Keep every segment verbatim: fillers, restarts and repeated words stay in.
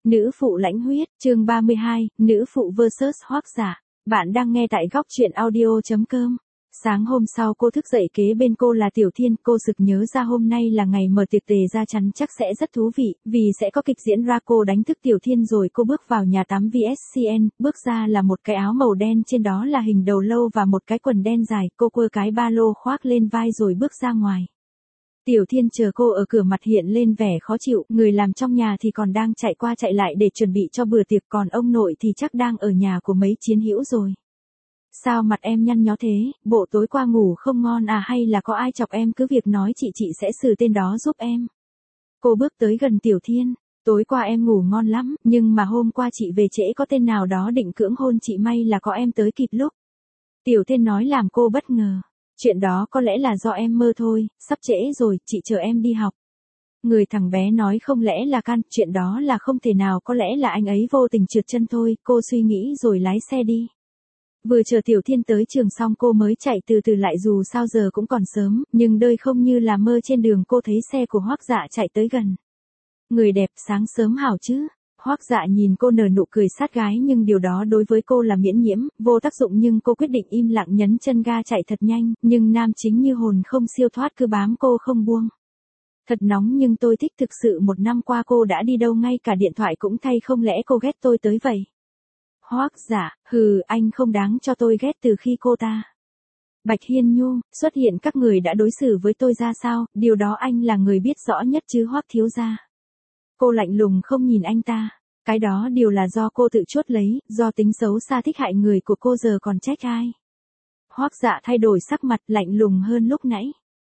Nữ phụ lãnh huyết, chương ba mươi hai, nữ phụ versus Hoắc Dạ. Bạn đang nghe tại góc truyện audio chấm com. Sáng hôm sau cô thức dậy kế bên cô là Tiểu Thiên, cô sực nhớ ra hôm nay là ngày mở tiệc tề ra chắn chắc sẽ rất thú vị, vì sẽ có kịch diễn ra. Cô đánh thức Tiểu Thiên rồi cô bước vào nhà tắm vê ét xê en, bước ra là một cái áo màu đen trên đó là hình đầu lâu và một cái quần đen dài, cô quơ cái ba lô khoác lên vai rồi bước ra ngoài. Tiểu Thiên chờ cô ở cửa, mặt hiện lên vẻ khó chịu, người làm trong nhà thì còn đang chạy qua chạy lại để chuẩn bị cho bữa tiệc, còn ông nội thì chắc đang ở nhà của mấy chiến hữu rồi. Sao mặt em nhăn nhó thế, bộ tối qua ngủ không ngon à, hay là có ai chọc em, cứ việc nói chị chị sẽ xử tên đó giúp em. Cô bước tới gần Tiểu Thiên, tối qua em ngủ ngon lắm, nhưng mà hôm qua chị về trễ có tên nào đó định cưỡng hôn chị, may là có em tới kịp lúc. Tiểu Thiên nói làm cô bất ngờ. Chuyện đó có lẽ là do em mơ thôi, sắp trễ rồi, chị chờ em đi học. Người thằng bé nói không lẽ là can, chuyện đó là không thể nào, có lẽ là anh ấy vô tình trượt chân thôi, cô suy nghĩ rồi lái xe đi. Vừa chờ Tiểu Thiên tới trường xong cô mới chạy từ từ lại, dù sao giờ cũng còn sớm, nhưng đời không như là mơ. Trên đường cô thấy xe của Hoắc Dạ chạy tới gần. Người đẹp sáng sớm hảo chứ. Hoắc Dạ nhìn cô nở nụ cười sát gái, nhưng điều đó đối với cô là miễn nhiễm, vô tác dụng, nhưng cô quyết định im lặng nhấn chân ga chạy thật nhanh, nhưng nam chính như hồn không siêu thoát cứ bám cô không buông. Thật nóng nhưng tôi thích, thực sự một năm qua cô đã đi đâu, ngay cả điện thoại cũng thay, không lẽ cô ghét tôi tới vậy? Hoắc Dạ, hừ, anh không đáng cho tôi ghét. Từ khi cô ta Bạch Hiên Nhu xuất hiện, các người đã đối xử với tôi ra sao, điều đó anh là người biết rõ nhất chứ Hoắc thiếu gia. Cô lạnh lùng không nhìn anh ta. Cái đó đều là do cô tự chuốt lấy, do tính xấu xa thích hại người của cô, giờ còn trách ai? Hoắc Dạ thay đổi sắc mặt, lạnh lùng hơn lúc nãy.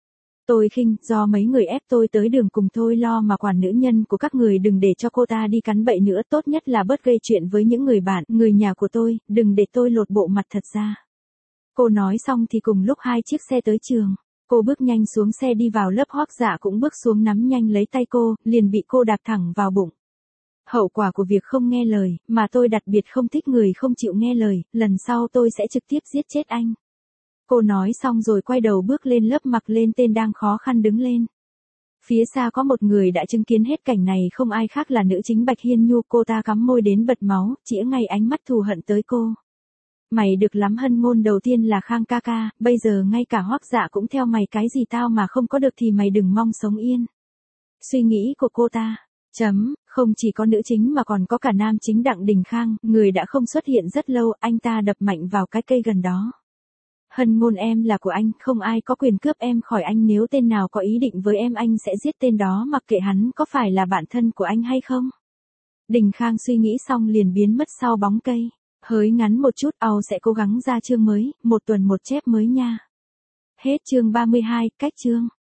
Tôi khinh, do mấy người ép tôi tới đường cùng thôi, lo mà quản nữ nhân của các người, đừng để cho cô ta đi cắn bậy nữa, tốt nhất là bớt gây chuyện với những người bạn, người nhà của tôi, đừng để tôi lột bộ mặt thật ra. Cô nói xong thì cùng lúc hai chiếc xe tới trường. Cô bước nhanh xuống xe đi vào lớp, Hoắc Dạ cũng bước xuống nắm nhanh lấy tay cô, liền bị cô đạp thẳng vào bụng. Hậu quả của việc không nghe lời, mà tôi đặc biệt không thích người không chịu nghe lời, lần sau tôi sẽ trực tiếp giết chết anh. Cô nói xong rồi quay đầu bước lên lớp, mặc lên tên đang khó khăn đứng lên. Phía xa có một người đã chứng kiến hết cảnh này, không ai khác là nữ chính Bạch Hiên Nhu, cô ta cắm môi đến bật máu, chĩa ngay ánh mắt thù hận tới cô. Mày được lắm, hân ngôn đầu tiên là Khang ca ca, bây giờ ngay cả Hoắc Dạ cũng theo mày, cái gì tao mà không có được thì mày đừng mong sống yên. Suy nghĩ của cô ta, chấm, không chỉ có nữ chính mà còn có cả nam chính Đặng Đình Khang, người đã không xuất hiện rất lâu, anh ta đập mạnh vào cái cây gần đó. Hân ngôn, em là của anh, không ai có quyền cướp em khỏi anh, nếu tên nào có ý định với em anh sẽ giết tên đó, mặc kệ hắn có phải là bạn thân của anh hay không. Đình Khang suy nghĩ xong liền biến mất sau bóng cây. Hới ngắn một chút, ao sẽ cố gắng ra chương mới, một tuần một chép mới nha. Hết chương ba mươi hai, cách chương.